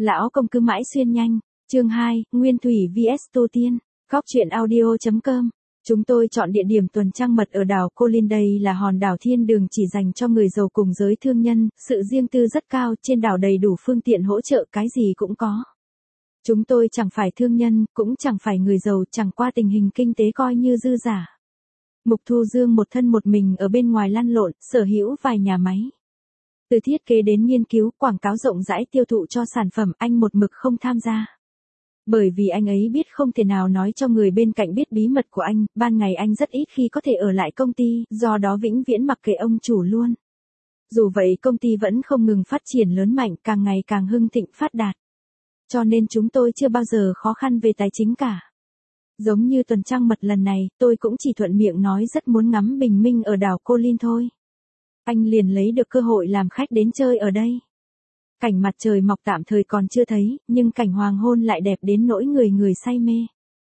Lão công cứ mãi xuyên nhanh. Chương 2, Nguyên Thủy vs Tô Tiên. Góc truyện audio.com. Chúng tôi chọn địa điểm tuần trăng mật ở đảo Cô Linh. Đây là hòn đảo thiên đường chỉ dành cho người giàu cùng giới thương nhân, sự riêng tư rất cao, trên đảo đầy đủ phương tiện hỗ trợ, cái gì cũng có. Chúng tôi chẳng phải thương nhân, cũng chẳng phải người giàu, chẳng qua tình hình kinh tế coi như dư giả. Mục Thu Dương một thân một mình ở bên ngoài lăn lộn, sở hữu vài nhà máy. Từ thiết kế đến nghiên cứu, quảng cáo rộng rãi tiêu thụ cho sản phẩm, anh một mực không tham gia. Bởi vì anh ấy biết không thể nào nói cho người bên cạnh biết bí mật của anh, ban ngày anh rất ít khi có thể ở lại công ty, do đó vĩnh viễn mặc kệ ông chủ luôn. Dù vậy công ty vẫn không ngừng phát triển lớn mạnh, càng ngày càng hưng thịnh phát đạt. Cho nên chúng tôi chưa bao giờ khó khăn về tài chính cả. Giống như tuần trăng mật lần này, tôi cũng chỉ thuận miệng nói rất muốn ngắm bình minh ở đảo Cô Linh thôi. Anh liền lấy được cơ hội làm khách đến chơi ở đây. Cảnh mặt trời mọc tạm thời còn chưa thấy, nhưng cảnh hoàng hôn lại đẹp đến nỗi người say mê.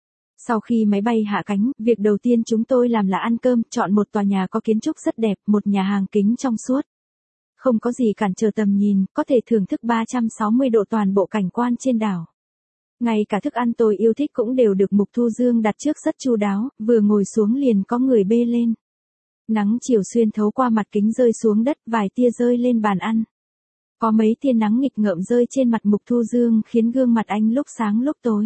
Sau khi máy bay hạ cánh, việc đầu tiên chúng tôi làm là ăn cơm, chọn một tòa nhà có kiến trúc rất đẹp, một nhà hàng kính trong suốt. Không có gì cản trở tầm nhìn, có thể thưởng thức 360 độ toàn bộ cảnh quan trên đảo. Ngay cả thức ăn tôi yêu thích cũng đều được Mục Thu Dương đặt trước rất chu đáo, vừa ngồi xuống liền có người bê lên. Nắng chiều xuyên thấu qua mặt kính rơi xuống đất, vài tia rơi lên bàn ăn. Có mấy tia nắng nghịch ngợm rơi trên mặt Mục Thu Dương khiến gương mặt anh lúc sáng lúc tối.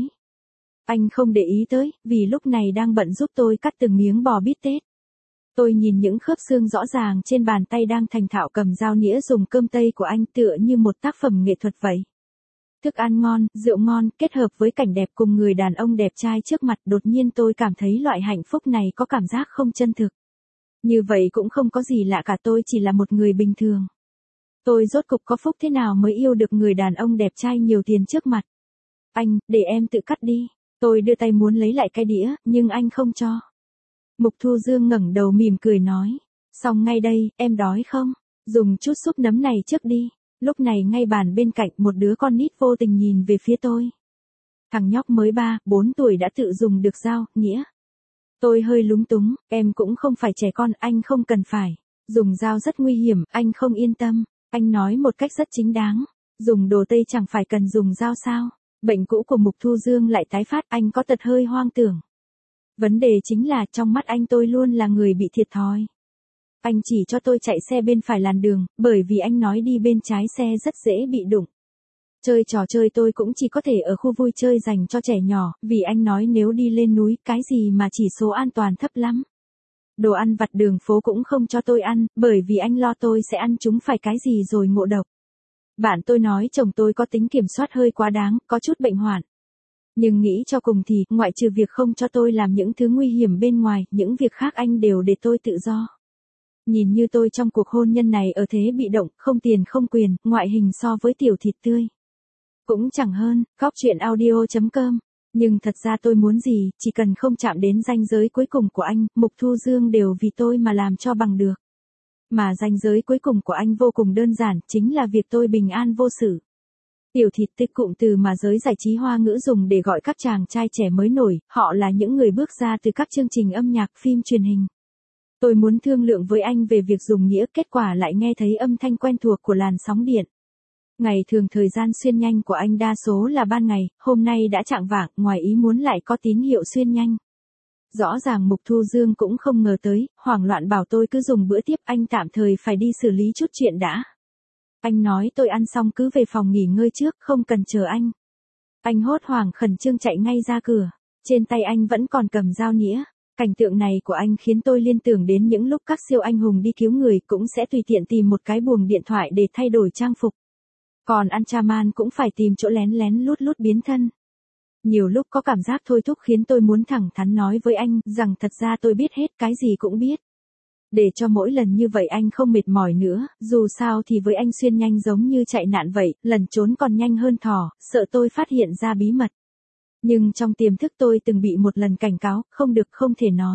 Anh không để ý tới, vì lúc này đang bận giúp tôi cắt từng miếng bò bít tết. Tôi nhìn những khớp xương rõ ràng trên bàn tay đang thành thạo cầm dao nĩa dùng cơm tây của anh tựa như một tác phẩm nghệ thuật vậy. Thức ăn ngon, rượu ngon, kết hợp với cảnh đẹp cùng người đàn ông đẹp trai trước mặt, đột nhiên tôi cảm thấy loại hạnh phúc này có cảm giác không chân thực. Như vậy cũng không có gì lạ cả, tôi chỉ là một người bình thường. Tôi rốt cục có phúc thế nào mới yêu được người đàn ông đẹp trai nhiều tiền trước mặt. Anh, để em tự cắt đi. Tôi đưa tay muốn lấy lại cái đĩa, nhưng anh không cho. Mục Thu Dương ngẩng đầu mỉm cười nói. Xong ngay đây, em đói không? Dùng chút súp nấm này trước đi. Lúc này ngay bàn bên cạnh một đứa con nít vô tình nhìn về phía tôi. Thằng nhóc mới 3, 4 tuổi đã tự dùng được dao, nĩa. Tôi hơi lúng túng, em cũng không phải trẻ con, anh không cần phải. Dùng dao rất nguy hiểm, anh không yên tâm. Anh nói một cách rất chính đáng. Dùng đồ Tây chẳng phải cần dùng dao sao? Bệnh cũ của Mục Thu Dương lại tái phát, anh có tật hơi hoang tưởng. Vấn đề chính là trong mắt anh tôi luôn là người bị thiệt thòi. Anh chỉ cho tôi chạy xe bên phải làn đường, bởi vì anh nói đi bên trái xe rất dễ bị đụng. Chơi trò chơi tôi cũng chỉ có thể ở khu vui chơi dành cho trẻ nhỏ, vì anh nói nếu đi lên núi, cái gì mà chỉ số an toàn thấp lắm. Đồ ăn vặt đường phố cũng không cho tôi ăn, bởi vì anh lo tôi sẽ ăn chúng phải cái gì rồi ngộ độc. Bạn tôi nói chồng tôi có tính kiểm soát hơi quá đáng, có chút bệnh hoạn. Nhưng nghĩ cho cùng thì, ngoại trừ việc không cho tôi làm những thứ nguy hiểm bên ngoài, những việc khác anh đều để tôi tự do. Nhìn như tôi trong cuộc hôn nhân này ở thế bị động, không tiền không quyền, ngoại hình so với tiểu thịt tươi. Cũng chẳng hơn, góc truyện audio.com. Nhưng thật ra tôi muốn gì, chỉ cần không chạm đến ranh giới cuối cùng của anh, Mục Thu Dương đều vì tôi mà làm cho bằng được. Mà ranh giới cuối cùng của anh vô cùng đơn giản, chính là việc tôi bình an vô sự. Tiểu thịt tươi cụm từ mà giới giải trí hoa ngữ dùng để gọi các chàng trai trẻ mới nổi, họ là những người bước ra từ các chương trình âm nhạc, phim truyền hình. Tôi muốn thương lượng với anh về việc dùng nĩa, kết quả lại nghe thấy âm thanh quen thuộc của làn sóng điện. Ngày thường thời gian xuyên nhanh của anh đa số là ban ngày, hôm nay đã chạng vạng, ngoài ý muốn lại có tín hiệu xuyên nhanh. Rõ ràng Mục Thu Dương cũng không ngờ tới, hoảng loạn bảo tôi cứ dùng bữa tiếp, anh tạm thời phải đi xử lý chút chuyện đã. Anh nói tôi ăn xong cứ về phòng nghỉ ngơi trước, không cần chờ anh. Anh hốt hoảng khẩn trương chạy ngay ra cửa, trên tay anh vẫn còn cầm dao nĩa. Cảnh tượng này của anh khiến tôi liên tưởng đến những lúc các siêu anh hùng đi cứu người cũng sẽ tùy tiện tìm một cái buồng điện thoại để thay đổi trang phục. Còn Ultraman cũng phải tìm chỗ lén lén lút lút biến thân. Nhiều lúc có cảm giác thôi thúc khiến tôi muốn thẳng thắn nói với anh rằng thật ra tôi biết hết, cái gì cũng biết. Để cho mỗi lần như vậy anh không mệt mỏi nữa, dù sao thì với anh xuyên nhanh giống như chạy nạn vậy, lần trốn còn nhanh hơn thỏ, sợ tôi phát hiện ra bí mật. Nhưng trong tiềm thức tôi từng bị một lần cảnh cáo, không được, không thể nói.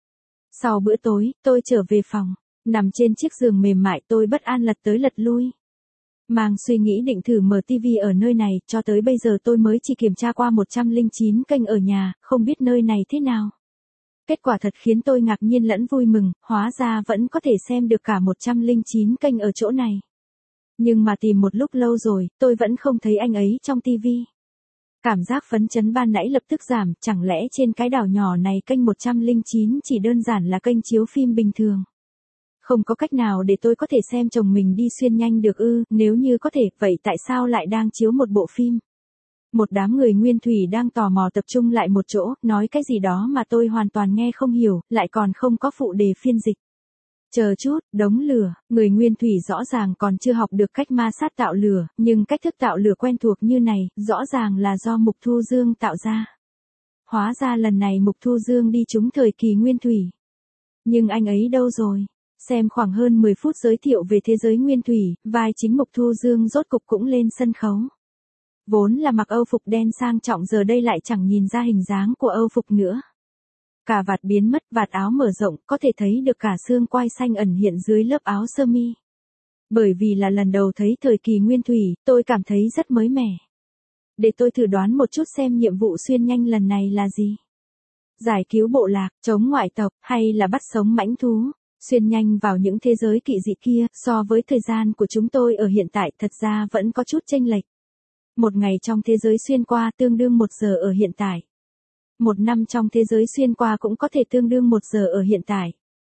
Sau bữa tối, tôi trở về phòng, nằm trên chiếc giường mềm mại, tôi bất an lật tới lật lui. Mang suy nghĩ định thử mở TV ở nơi này, cho tới bây giờ tôi mới chỉ kiểm tra qua 109 kênh ở nhà, không biết nơi này thế nào. Kết quả thật khiến tôi ngạc nhiên lẫn vui mừng, hóa ra vẫn có thể xem được cả 109 kênh ở chỗ này. Nhưng mà tìm một lúc lâu rồi, tôi vẫn không thấy anh ấy trong tivi. Cảm giác phấn chấn ban nãy lập tức giảm, chẳng lẽ trên cái đảo nhỏ này kênh 109 chỉ đơn giản là kênh chiếu phim bình thường. Không có cách nào để tôi có thể xem chồng mình đi xuyên nhanh được ư, nếu như có thể, vậy tại sao lại đang chiếu một bộ phim? Một đám người nguyên thủy đang tò mò tập trung lại một chỗ, nói cái gì đó mà tôi hoàn toàn nghe không hiểu, lại còn không có phụ đề phiên dịch. Chờ chút, đống lửa, người nguyên thủy rõ ràng còn chưa học được cách ma sát tạo lửa, nhưng cách thức tạo lửa quen thuộc như này, rõ ràng là do Mục Thu Dương tạo ra. Hóa ra lần này Mục Thu Dương đi trúng thời kỳ nguyên thủy. Nhưng anh ấy đâu rồi? Xem khoảng hơn 10 phút giới thiệu về thế giới nguyên thủy, vai chính Mục Thu Dương rốt cục cũng lên sân khấu. Vốn là mặc Âu phục đen sang trọng giờ đây lại chẳng nhìn ra hình dáng của Âu phục nữa. Cà vạt biến mất, vạt áo mở rộng, có thể thấy được cả xương quai xanh ẩn hiện dưới lớp áo sơ mi. Bởi vì là lần đầu thấy thời kỳ nguyên thủy, tôi cảm thấy rất mới mẻ. Để tôi thử đoán một chút xem nhiệm vụ xuyên nhanh lần này là gì. Giải cứu bộ lạc, chống ngoại tộc, hay là bắt sống mãnh thú. Xuyên nhanh vào những thế giới kỳ dị kia, so với thời gian của chúng tôi ở hiện tại thật ra vẫn có chút chênh lệch. Một ngày trong thế giới xuyên qua tương đương 1 giờ ở hiện tại. Một năm trong thế giới xuyên qua cũng có thể tương đương 1 giờ ở hiện tại.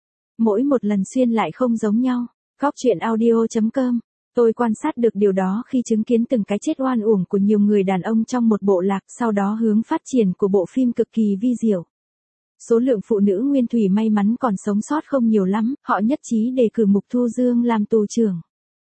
Mỗi một lần xuyên lại không giống nhau. Góc truyện audio.com. Tôi quan sát được điều đó khi chứng kiến từng cái chết oan uổng của nhiều người đàn ông trong một bộ lạc, sau đó hướng phát triển của bộ phim cực kỳ vi diệu. Số lượng phụ nữ nguyên thủy may mắn còn sống sót không nhiều lắm, họ nhất trí đề cử Mục Thu Dương làm tù trưởng.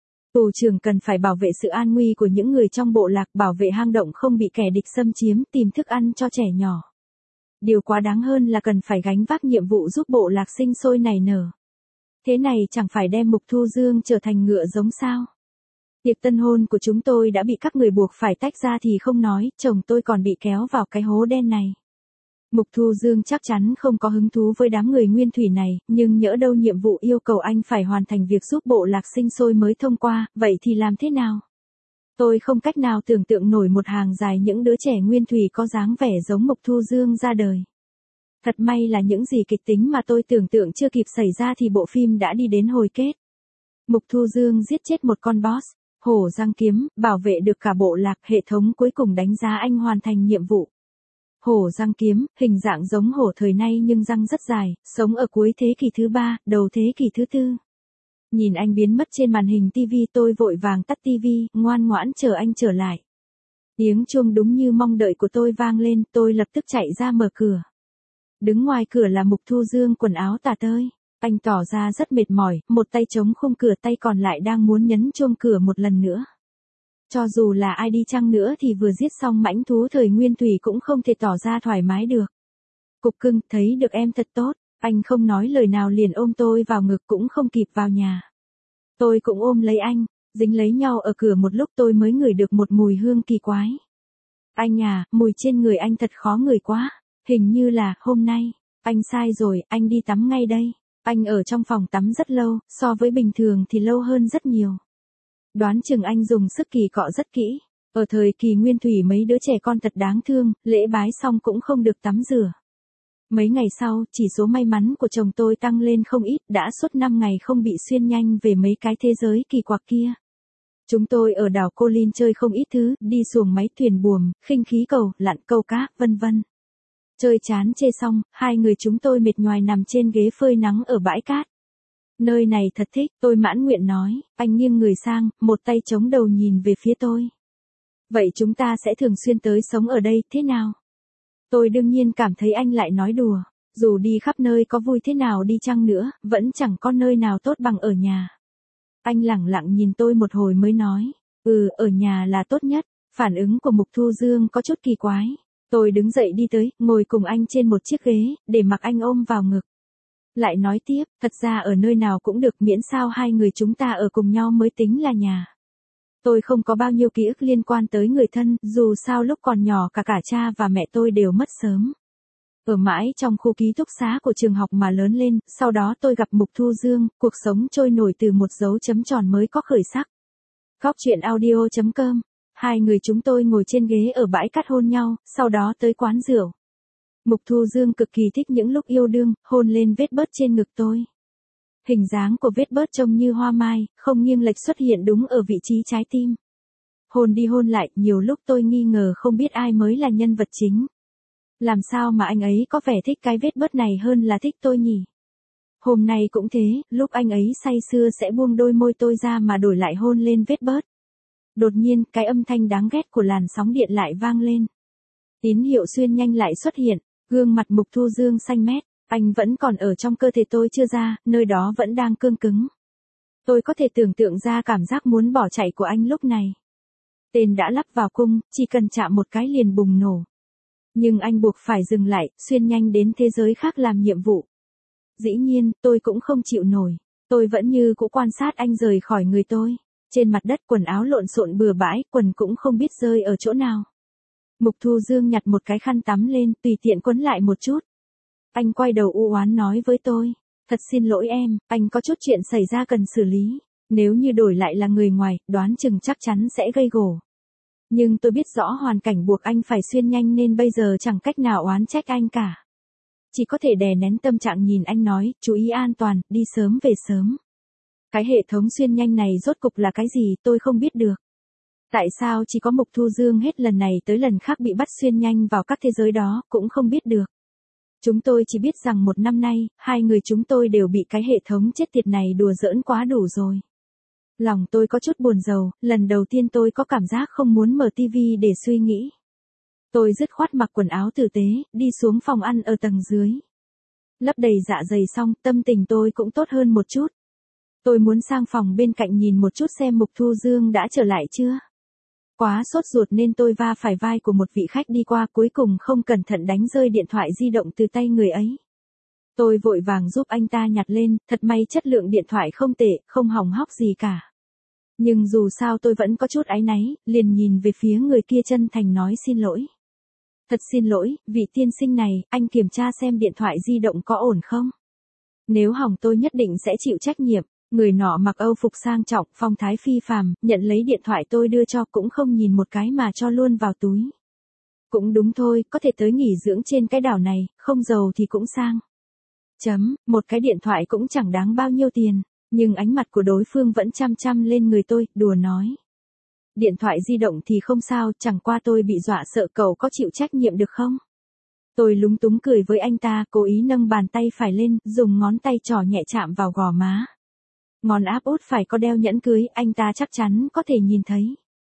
Tù trưởng cần phải bảo vệ sự an nguy của những người trong bộ lạc, bảo vệ hang động không bị kẻ địch xâm chiếm, tìm thức ăn cho trẻ nhỏ. Điều quá đáng hơn là cần phải gánh vác nhiệm vụ giúp bộ lạc sinh sôi nảy nở. Thế này chẳng phải đem Mục Thu Dương trở thành ngựa giống sao? Tiệc tân hôn của chúng tôi đã bị các người buộc phải tách ra thì không nói, chồng tôi còn bị kéo vào cái hố đen này. Mục Thu Dương chắc chắn không có hứng thú với đám người nguyên thủy này, nhưng nhỡ đâu nhiệm vụ yêu cầu anh phải hoàn thành việc giúp bộ lạc sinh sôi mới thông qua, vậy thì làm thế nào? Tôi không cách nào tưởng tượng nổi một hàng dài những đứa trẻ nguyên thủy có dáng vẻ giống Mục Thu Dương ra đời. Thật may là những gì kịch tính mà tôi tưởng tượng chưa kịp xảy ra thì bộ phim đã đi đến hồi kết. Mục Thu Dương giết chết một con boss, hổ răng kiếm, bảo vệ được cả bộ lạc, hệ thống cuối cùng đánh giá anh hoàn thành nhiệm vụ. Hổ răng kiếm, hình dạng giống hổ thời nay nhưng răng rất dài, sống ở cuối thế kỷ thứ 3, đầu thế kỷ thứ 4. Nhìn anh biến mất trên màn hình TV tôi vội vàng tắt TV, ngoan ngoãn chờ anh trở lại. Tiếng chuông đúng như mong đợi của tôi vang lên, tôi lập tức chạy ra mở cửa. Đứng ngoài cửa là Mục Thu Dương quần áo tả tơi. Anh tỏ ra rất mệt mỏi, một tay chống khung cửa, tay còn lại đang muốn nhấn chuông cửa một lần nữa. Cho dù là ai đi chăng nữa thì vừa giết xong mãnh thú thời nguyên thủy cũng không thể tỏ ra thoải mái được. Cục cưng, thấy được em thật tốt. Anh không nói lời nào liền ôm tôi vào ngực, cũng không kịp vào nhà. Tôi cũng ôm lấy anh, dính lấy nhau ở cửa một lúc tôi mới ngửi được một mùi hương kỳ quái. Anh à, mùi trên người anh thật khó ngửi quá. Hình như là, hôm nay, anh sai rồi, anh đi tắm ngay đây. Anh ở trong phòng tắm rất lâu, so với bình thường thì lâu hơn rất nhiều. Đoán chừng anh dùng sức kỳ cọ rất kỹ. Ở thời kỳ nguyên thủy mấy đứa trẻ con thật đáng thương, lễ bái xong cũng không được tắm rửa. Mấy ngày sau, chỉ số may mắn của chồng tôi tăng lên không ít, đã suốt 5 ngày không bị xuyên nhanh về mấy cái thế giới kỳ quặc kia. Chúng tôi ở đảo Cô Linh chơi không ít thứ, đi xuồng máy thuyền buồm, khinh khí cầu, lặn câu cá, vân vân. Chơi chán chê xong, hai người chúng tôi mệt nhoài nằm trên ghế phơi nắng ở bãi cát. Nơi này thật thích, tôi mãn nguyện nói, anh nghiêng người sang, một tay chống đầu nhìn về phía tôi. Vậy chúng ta sẽ thường xuyên tới sống ở đây, thế nào? Tôi đương nhiên cảm thấy anh lại nói đùa, dù đi khắp nơi có vui thế nào đi chăng nữa, vẫn chẳng có nơi nào tốt bằng ở nhà. Anh lẳng lặng nhìn tôi một hồi mới nói, ở nhà là tốt nhất. Phản ứng của Mục Thu Dương có chút kỳ quái. Tôi đứng dậy đi tới, ngồi cùng anh trên một chiếc ghế, để mặc anh ôm vào ngực. Lại nói tiếp, thật ra ở nơi nào cũng được, miễn sao hai người chúng ta ở cùng nhau mới tính là nhà. Tôi không có bao nhiêu ký ức liên quan tới người thân, dù sao lúc còn nhỏ cả cha và mẹ tôi đều mất sớm. Ở mãi trong khu ký túc xá của trường học mà lớn lên, sau đó tôi gặp Mục Thu Dương, cuộc sống trôi nổi từ một dấu chấm tròn mới có khởi sắc. Góc truyện audio.com. Hai người chúng tôi ngồi trên ghế ở bãi cát hôn nhau, sau đó tới quán rượu. Mục Thu Dương cực kỳ thích những lúc yêu đương, hôn lên vết bớt trên ngực tôi. Hình dáng của vết bớt trông như hoa mai, không nghiêng lệch xuất hiện đúng ở vị trí trái tim. Hôn đi hôn lại, nhiều lúc tôi nghi ngờ không biết ai mới là nhân vật chính. Làm sao mà anh ấy có vẻ thích cái vết bớt này hơn là thích tôi nhỉ? Hôm nay cũng thế, lúc anh ấy say sưa sẽ buông đôi môi tôi ra mà đổi lại hôn lên vết bớt. Đột nhiên, cái âm thanh đáng ghét của làn sóng điện lại vang lên. Tín hiệu xuyên nhanh lại xuất hiện, gương mặt Mục Thu Dương xanh mét, anh vẫn còn ở trong cơ thể tôi chưa ra, nơi đó vẫn đang cương cứng. Tôi có thể tưởng tượng ra cảm giác muốn bỏ chạy của anh lúc này. Tên đã lắp vào cung, chỉ cần chạm một cái liền bùng nổ. Nhưng anh buộc phải dừng lại, xuyên nhanh đến thế giới khác làm nhiệm vụ. Dĩ nhiên, tôi cũng không chịu nổi. Tôi vẫn như cũ quan sát anh rời khỏi người tôi. Trên mặt đất quần áo lộn xộn bừa bãi, quần cũng không biết rơi ở chỗ nào. Mục Thu Dương nhặt một cái khăn tắm lên, tùy tiện quấn lại một chút. Anh quay đầu u oán nói với tôi. Thật xin lỗi em, anh có chút chuyện xảy ra cần xử lý. Nếu như đổi lại là người ngoài, đoán chừng chắc chắn sẽ gây gổ. Nhưng tôi biết rõ hoàn cảnh buộc anh phải xuyên nhanh nên bây giờ chẳng cách nào oán trách anh cả. Chỉ có thể đè nén tâm trạng nhìn anh nói, chú ý an toàn, đi sớm về sớm. Cái hệ thống xuyên nhanh này rốt cục là cái gì tôi không biết được. Tại sao chỉ có Mục Thu Dương hết lần này tới lần khác bị bắt xuyên nhanh vào các thế giới đó, cũng không biết được. Chúng tôi chỉ biết rằng một năm nay, hai người chúng tôi đều bị cái hệ thống chết tiệt này đùa giỡn quá đủ rồi. Lòng tôi có chút buồn rầu, lần đầu tiên tôi có cảm giác không muốn mở tivi để suy nghĩ. Tôi dứt khoát mặc quần áo tử tế, đi xuống phòng ăn ở tầng dưới. Lấp đầy dạ dày xong, tâm tình tôi cũng tốt hơn một chút. Tôi muốn sang phòng bên cạnh nhìn một chút xem Mục Thu Dương đã trở lại chưa. Quá sốt ruột nên tôi va phải vai của một vị khách đi qua, cuối cùng không cẩn thận đánh rơi điện thoại di động từ tay người ấy. Tôi vội vàng giúp anh ta nhặt lên, thật may chất lượng điện thoại không tệ, không hỏng hóc gì cả. Nhưng dù sao tôi vẫn có chút áy náy, liền nhìn về phía người kia chân thành nói xin lỗi. Thật xin lỗi, vị tiên sinh này, anh kiểm tra xem điện thoại di động có ổn không? Nếu hỏng tôi nhất định sẽ chịu trách nhiệm. Người nọ mặc Âu phục sang trọng, phong thái phi phàm, nhận lấy điện thoại tôi đưa cho cũng không nhìn một cái mà cho luôn vào túi. Cũng đúng thôi, có thể tới nghỉ dưỡng trên cái đảo này, không giàu thì cũng sang. Một cái điện thoại cũng chẳng đáng bao nhiêu tiền, nhưng ánh mặt của đối phương vẫn chăm chăm lên người tôi, đùa nói. Điện thoại di động thì không sao, chẳng qua tôi bị dọa sợ, cậu có chịu trách nhiệm được không? Tôi lúng túng cười với anh ta, cố ý nâng bàn tay phải lên, dùng ngón tay trỏ nhẹ chạm vào gò má. Ngón áp út phải có đeo nhẫn cưới, anh ta chắc chắn có thể nhìn thấy.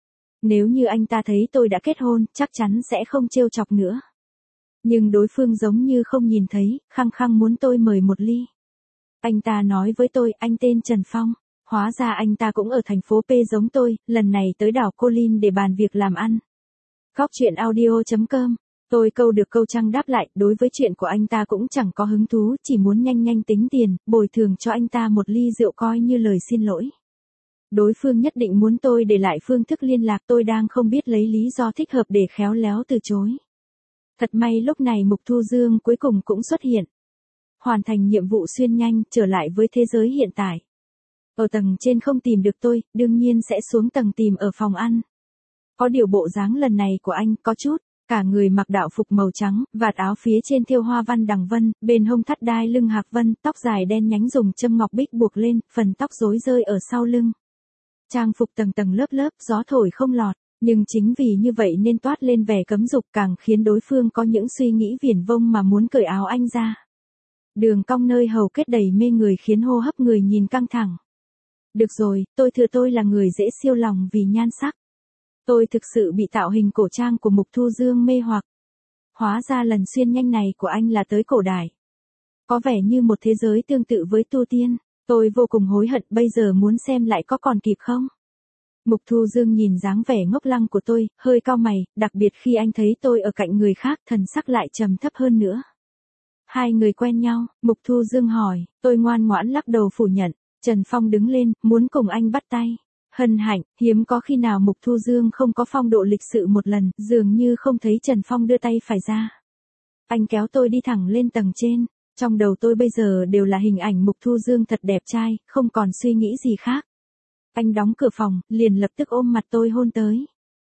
Nếu như anh ta thấy tôi đã kết hôn, chắc chắn sẽ không trêu chọc nữa. Nhưng đối phương giống như không nhìn thấy, khăng khăng muốn tôi mời một ly. Anh ta nói với tôi, anh tên Trần Phong. Hóa ra anh ta cũng ở thành phố P giống tôi, lần này tới đảo Cô Linh để bàn việc làm ăn. Góc chuyện audio.com. Tôi câu được câu trăng đáp lại, đối với chuyện của anh ta cũng chẳng có hứng thú, chỉ muốn nhanh nhanh tính tiền, bồi thường cho anh ta một ly rượu coi như lời xin lỗi. Đối phương nhất định muốn tôi để lại phương thức liên lạc, tôi đang không biết lấy lý do thích hợp để khéo léo từ chối. Thật may lúc này Mục Thu Dương cuối cùng cũng xuất hiện. Hoàn thành nhiệm vụ xuyên nhanh, trở lại với thế giới hiện tại. Ở tầng trên không tìm được tôi, đương nhiên sẽ xuống tầng tìm ở phòng ăn. Có điều bộ dáng lần này của anh có chút. Cả người mặc đạo phục màu trắng, vạt áo phía trên thêu hoa văn đằng vân, bên hông thắt đai lưng hạc vân, tóc dài đen nhánh dùng châm ngọc bích buộc lên, phần tóc rối rơi ở sau lưng. Trang phục tầng tầng lớp lớp, gió thổi không lọt, nhưng chính vì như vậy nên toát lên vẻ cấm dục, càng khiến đối phương có những suy nghĩ viển vông mà muốn cởi áo anh ra. Đường cong nơi hầu kết đầy mê người khiến hô hấp người nhìn căng thẳng. Được rồi, tôi thừa tôi là người dễ siêu lòng vì nhan sắc. Tôi thực sự bị tạo hình cổ trang của Mục Thu Dương mê hoặc. Hóa ra lần xuyên nhanh này của anh là tới cổ đại. Có vẻ như một thế giới tương tự với tu tiên. Tôi vô cùng hối hận, bây giờ muốn xem lại có còn kịp không? Mục Thu Dương nhìn dáng vẻ ngốc lăng của tôi, hơi cau mày, đặc biệt khi anh thấy tôi ở cạnh người khác, thần sắc lại trầm thấp hơn nữa. Hai người quen nhau, Mục Thu Dương hỏi, tôi ngoan ngoãn lắc đầu phủ nhận. Trần Phong đứng lên, muốn cùng anh bắt tay. Hân hạnh, hiếm có khi nào Mục Thu Dương không có phong độ lịch sự một lần, dường như không thấy Trần Phong đưa tay phải ra. Anh kéo tôi đi thẳng lên tầng trên, trong đầu tôi bây giờ đều là hình ảnh Mục Thu Dương thật đẹp trai, không còn suy nghĩ gì khác. Anh đóng cửa phòng, liền lập tức ôm mặt tôi hôn tới.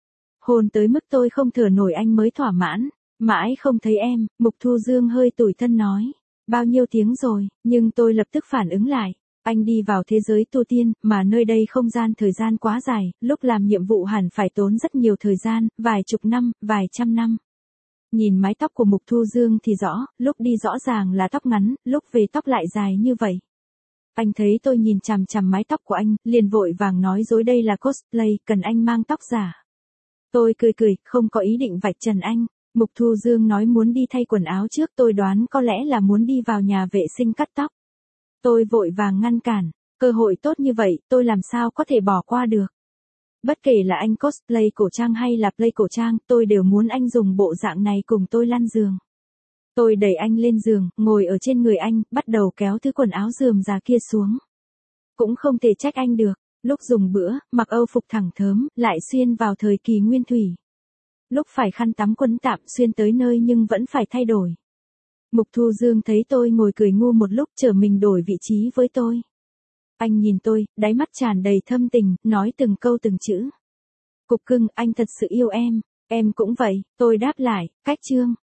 Hôn tới mức tôi không thở nổi anh mới thỏa mãn, mãi không thấy em, Mục Thu Dương hơi tủi thân nói. Bao nhiêu tiếng rồi, nhưng tôi lập tức phản ứng lại. Anh đi vào thế giới tu tiên, mà nơi đây không gian thời gian quá dài, lúc làm nhiệm vụ hẳn phải tốn rất nhiều thời gian, vài chục năm, vài trăm năm. Nhìn mái tóc của Mục Thu Dương thì rõ, lúc đi rõ ràng là tóc ngắn, lúc về tóc lại dài như vậy. Anh thấy tôi nhìn chằm chằm mái tóc của anh, liền vội vàng nói dối đây là cosplay, cần anh mang tóc giả. Tôi cười cười, không có ý định vạch trần anh. Mục Thu Dương nói muốn đi thay quần áo trước, tôi đoán có lẽ là muốn đi vào nhà vệ sinh cắt tóc. Tôi vội vàng ngăn cản, cơ hội tốt như vậy, tôi làm sao có thể bỏ qua được. Bất kể là anh cosplay cổ trang hay là play cổ trang, tôi đều muốn anh dùng bộ dạng này cùng tôi lăn giường. Tôi đẩy anh lên giường, ngồi ở trên người anh, bắt đầu kéo thứ quần áo rườm rà kia xuống. Cũng không thể trách anh được, lúc dùng bữa, mặc âu phục thẳng thớm, lại xuyên vào thời kỳ nguyên thủy. Lúc phải khăn tắm quấn tạm xuyên tới nơi nhưng vẫn phải thay đổi. Mục Thu Dương thấy tôi ngồi cười ngu một lúc, trở mình đổi vị trí với tôi. Anh nhìn tôi, đáy mắt tràn đầy thâm tình, nói từng câu từng chữ. Cục cưng, anh thật sự yêu em cũng vậy, tôi đáp lại, cách chương.